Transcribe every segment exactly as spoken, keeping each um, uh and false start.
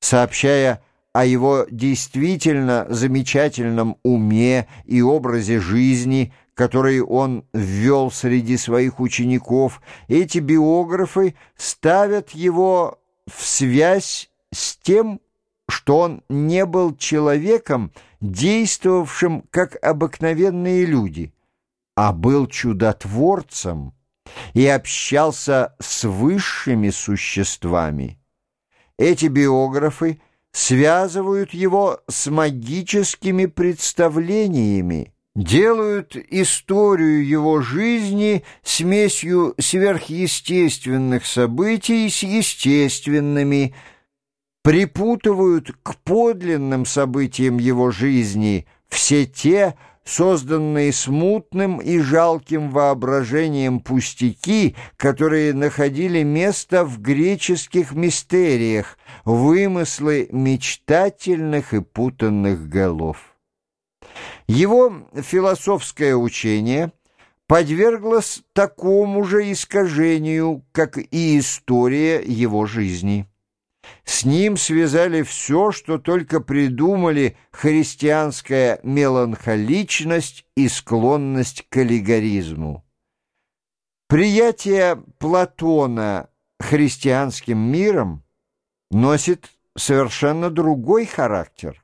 сообщая о его действительно замечательном уме и образе жизни, который он ввел среди своих учеников, эти биографы ставят его в связь с тем, что он не был человеком, действовавшим как обыкновенные люди, а был чудотворцем и общался с высшими существами. Эти биографы связывают его с магическими представлениями, делают историю его жизни смесью сверхъестественных событий с естественными, припутывают к подлинным событиям его жизни все те, созданные смутным и жалким воображением пустяки, которые находили место в греческих мистериях, вымыслы мечтательных и путанных голов. Его философское учение подверглось такому же искажению, как и история его жизни. С ним связали все, что только придумали христианская меланхоличность и склонность к аллегоризму. Приятие Платона христианским миром носит совершенно другой характер.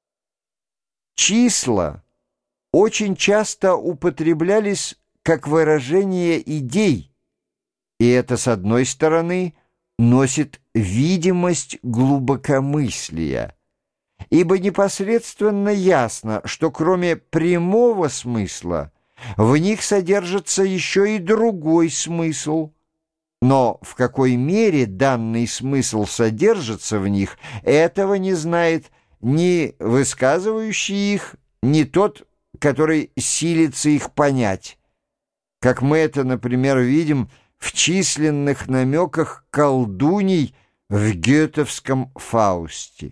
Числа очень часто употреблялись как выражение идей, и это, с одной стороны, носит видимость глубокомыслия, ибо непосредственно ясно, что кроме прямого смысла в них содержится еще и другой смысл. Но в какой мере данный смысл содержится в них, этого не знает ни высказывающий их, ни тот, который силится их понять, как мы это, например, видим в численных намеках колдуний в гетовском Фаусте.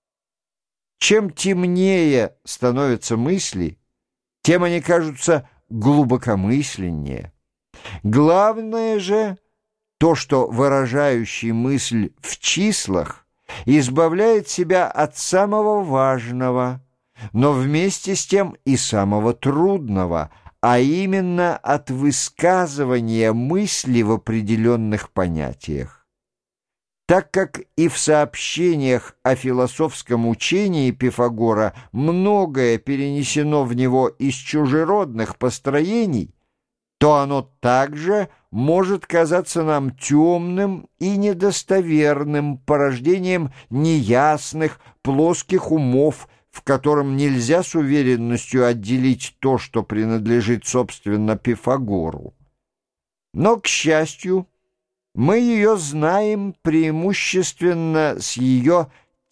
Чем темнее становятся мысли, тем они кажутся глубокомысленнее. Главное же то, что выражающий мысль в числах избавляет себя от самого важного, но вместе с тем и самого трудного, а именно от высказывания мысли в определенных понятиях. Так как и в сообщениях о философском учении Пифагора многое перенесено в него из чужеродных построений, то оно также может казаться нам темным и недостоверным порождением неясных, плоских умов, в котором нельзя с уверенностью отделить то, что принадлежит, собственно, Пифагору. Но, к счастью, мы ее знаем преимущественно с ее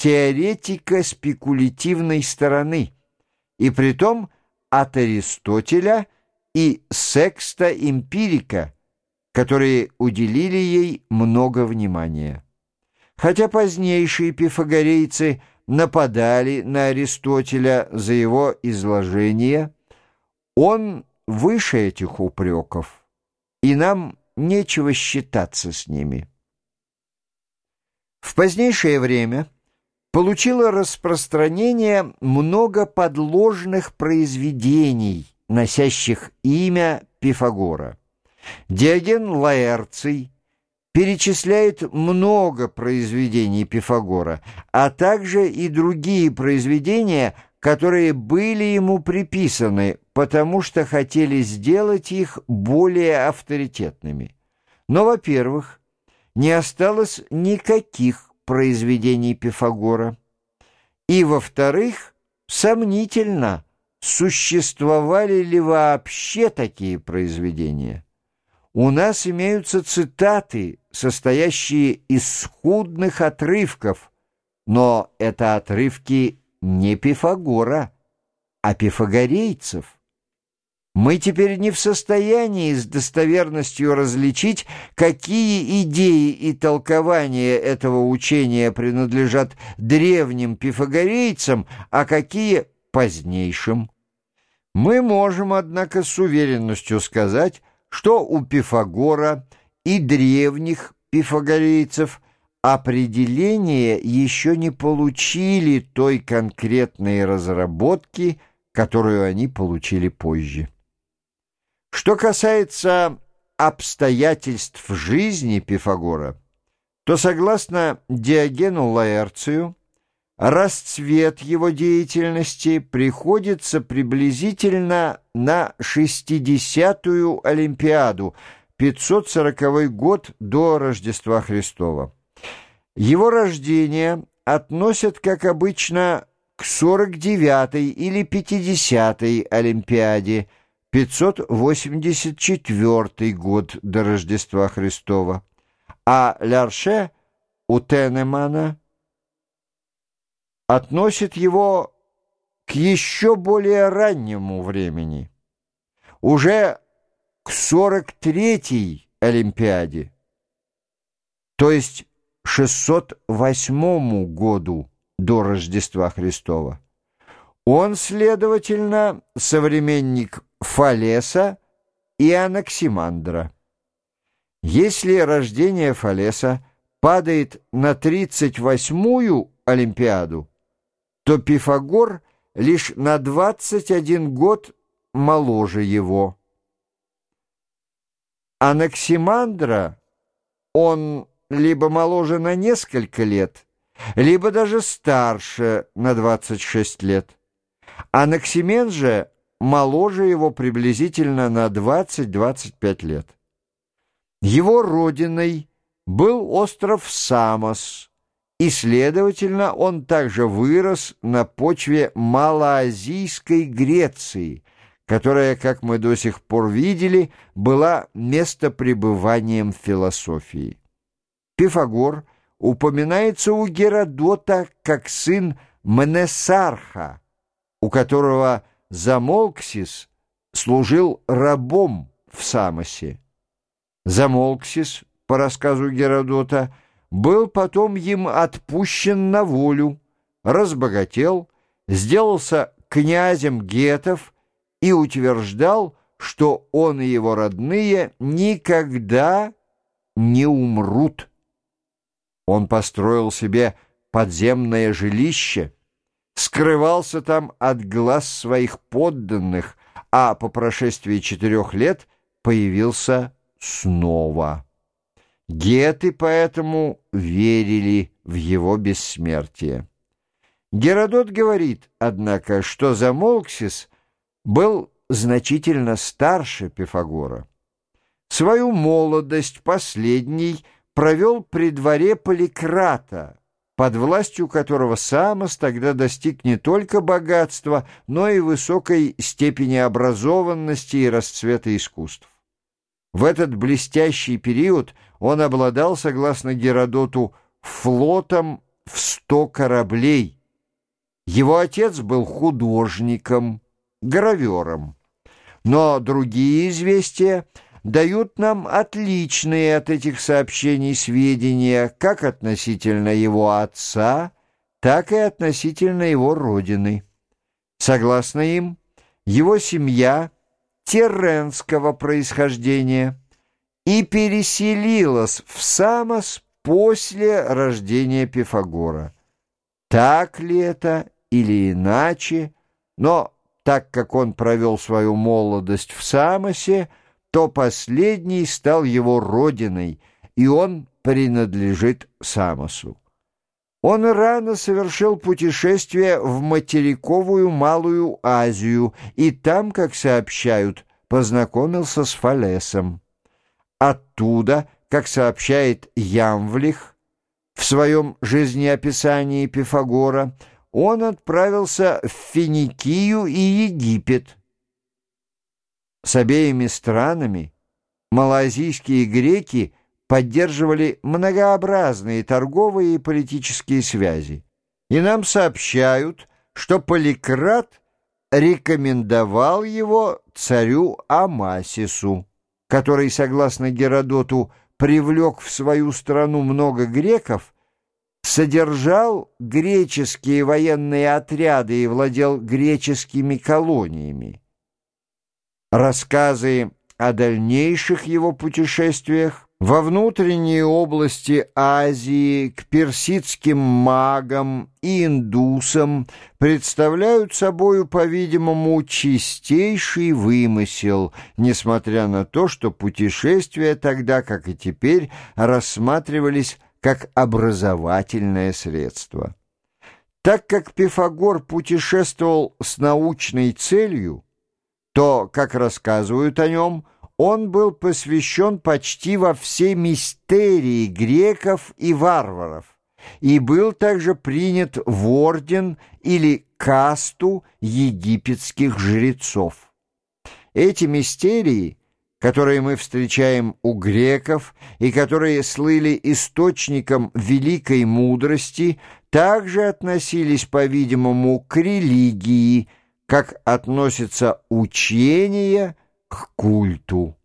теоретико-спекулятивной стороны, и притом от Аристотеля и Секста Эмпирика, которые уделили ей много внимания. Хотя позднейшие пифагорейцы нападали на Аристотеля за его изложение, он выше этих упреков, и нам нечего считаться с ними. В позднейшее время получило распространение много подложных произведений, носящих имя Пифагора. Диоген Лаэрций перечисляет много произведений Пифагора, а также и другие произведения, которые были ему приписаны, потому что хотели сделать их более авторитетными. Но, во-первых, не осталось никаких произведений Пифагора, и, во-вторых, сомнительно, существовали ли вообще такие произведения. У нас имеются цитаты, состоящие из скудных отрывков, но это отрывки не Пифагора, а пифагорейцев. Мы теперь не в состоянии с достоверностью различить, какие идеи и толкования этого учения принадлежат древним пифагорейцам, а какие — позднейшим. Мы можем, однако, с уверенностью сказать, что у Пифагора и древних пифагорейцев определения еще не получили той конкретной разработки, которую они получили позже. Что касается обстоятельств жизни Пифагора, то, согласно Диогену Лаэрцию, расцвет его деятельности приходится приблизительно на шестидесятую Олимпиаду, пятьсот сороковой год до Рождества Христова. Его рождение относят, как обычно, к сорок девятой или пятидесятой Олимпиаде, пятьсот восемьдесят четвёртый год до Рождества Христова, а Лярше у Тенемана относит его к еще более раннему времени, уже к сорок третьей Олимпиаде, то есть шестьсот восьмому году до Рождества Христова. Он, следовательно, современник Фалеса и Анаксимандра. Если рождение Фалеса падает на тридцать восьмую Олимпиаду, то Пифагор лишь на двадцать один год моложе его. Анаксимандра он либо моложе на несколько лет, либо даже старше на двадцать шесть лет. Анаксимен же моложе его приблизительно на двадцать-двадцать пять лет. Его родиной был остров Самос, и, следовательно, он также вырос на почве малоазийской Греции, которая, как мы до сих пор видели, была местопребыванием философии. Пифагор упоминается у Геродота как сын Мнесарха, у которого Замолксис служил рабом в Самосе. Замолксис, по рассказу Геродота, был потом им отпущен на волю, разбогател, сделался князем гетов и утверждал, что он и его родные никогда не умрут. Он построил себе подземное жилище, скрывался там от глаз своих подданных, а по прошествии четырех лет появился снова. Геты поэтому верили в его бессмертие. Геродот говорит, однако, что Замолксис был значительно старше Пифагора. Свою молодость последний провел при дворе Поликрата, под властью которого Самос тогда достиг не только богатства, но и высокой степени образованности и расцвета искусств. В этот блестящий период он обладал, согласно Геродоту, флотом в сто кораблей. Его отец был художником, гравером. Но другие известия дают нам отличные от этих сообщений сведения как относительно его отца, так и относительно его родины. Согласно им, его семья терренского происхождения и переселилась в Самос после рождения Пифагора. Так ли это или иначе, но так как он провел свою молодость в Самосе, то последний стал его родиной, и он принадлежит Самосу. Он рано совершил путешествие в материковую Малую Азию, и там, как сообщают, познакомился с Фалесом. Оттуда, как сообщает Ямвлих в своем жизнеописании Пифагора, он отправился в Финикию и Египет. С обеими странами малоазийские греки поддерживали многообразные торговые и политические связи. И нам сообщают, что Поликрат рекомендовал его царю Амасису, который, согласно Геродоту, привлек в свою страну много греков, содержал греческие военные отряды и владел греческими колониями. Рассказы о дальнейших его путешествиях Во внутренние области Азии к персидским магам и индусам представляют собою, по-видимому, чистейший вымысел, несмотря на то, что путешествия тогда, как и теперь, рассматривались как образовательное средство. Так как Пифагор путешествовал с научной целью, то, как рассказывают о нем, он был посвящен почти во все мистерии греков и варваров и был также принят в орден или касту египетских жрецов. Эти мистерии, которые мы встречаем у греков и которые слыли источником великой мудрости, также относились, по-видимому, к религии, как относятся учения к культу.